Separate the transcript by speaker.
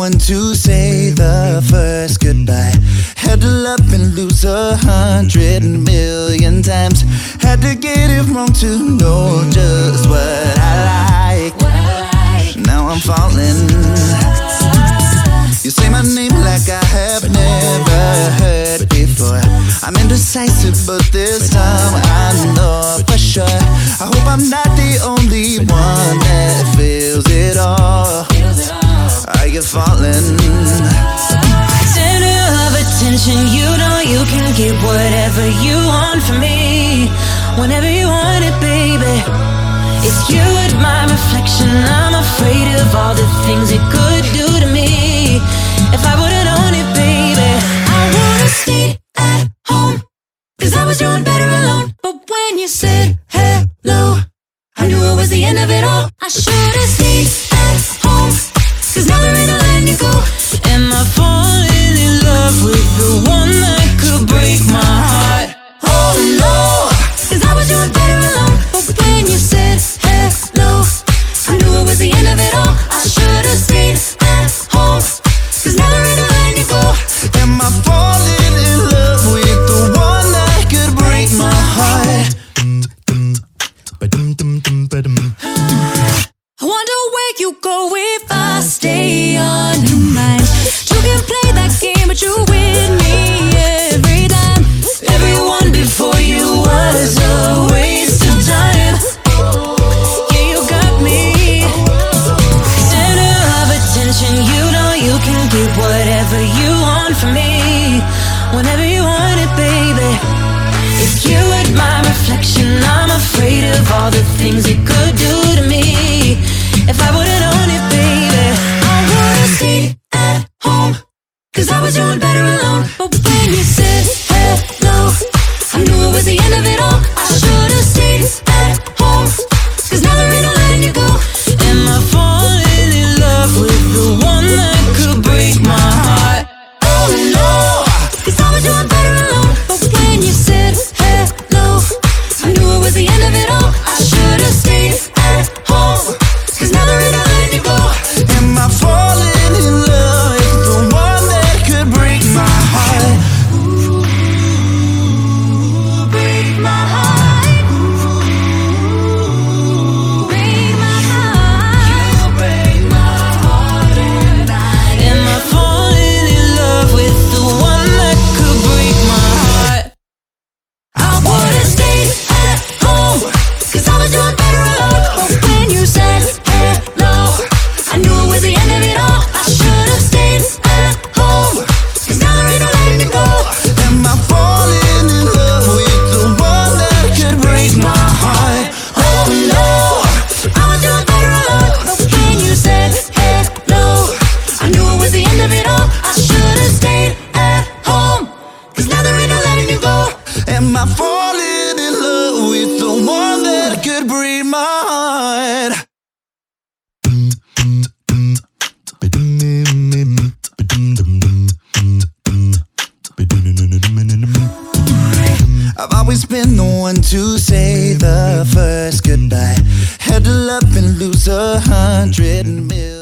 Speaker 1: one to say the first goodbye. Had to love and lose 100 million times. Had to get it wrong to know just what I like. Now I'm falling. You say my name like I have never heard before. I'm indecisive, but this time I know for sure. I hope I'm not the only one that feels it all. Are you falling?
Speaker 2: Center of attention, you know you can get whatever you want from me, whenever you want it, baby. It's you and my reflection. I'm afraid of all the things it could do to me if I wouldn't own it, baby. I wanna stay at home, 'cause I was doing better alone. But when you said hello, I knew it was the end of it all. I should've stayed at home, 'cause now there ain't no letting you go. Am I falling in love with the one that could break my heart? Oh no, 'cause I was doing better alone. But when you said hello, I knew it was the end of it all. I should've stayed at home, 'cause now there ain't no letting you go.
Speaker 1: Am I falling in love with the one that could break my heart?
Speaker 2: I wonder where you go if I stay on your mind. You can play that game, but you win me every time. Everyone before you was a waste of time. Yeah, you got me. Center of attention, you know you can get whatever you want from me, whenever you want it, baby. It's you and my reflection. I'm afraid of all the things it could do to me if I wouldn't own it, baby. I would've stayed at home, 'cause I was doing better alone. But when you said hello, I knew it was the end of it all. I should've stayed at home, 'cause now there ain't no letting you go. Am I falling in love with the one that could break my heart? Oh no, 'cause I was doing better alone. But when you said hello, I knew it was the end of it all. I should've stayed at home, 'cause now there ain't no letting you go.
Speaker 1: Am I falling in love with the one that could break my heart?
Speaker 2: Ooh, break my heart. Ooh, break my heart. You break my heart and am I falling in love with the one that could break my heart? I would've stayed at home, 'cause I was doing better alone. But when you said hello, I knew it was the end of it all. I should've stayed at home, 'cause now there ain't no letting you go.
Speaker 1: Am I falling in love with the one that could break my heart?
Speaker 2: Oh no, I was doing better alone. But when you said hello, I knew it was the end of it all. I should've stayed at home, 'cause now there ain't no letting you go.
Speaker 1: Am I falling in love with the one that could break my heart? I've always been the one to say the first goodbye. Had to love and lose 100 million.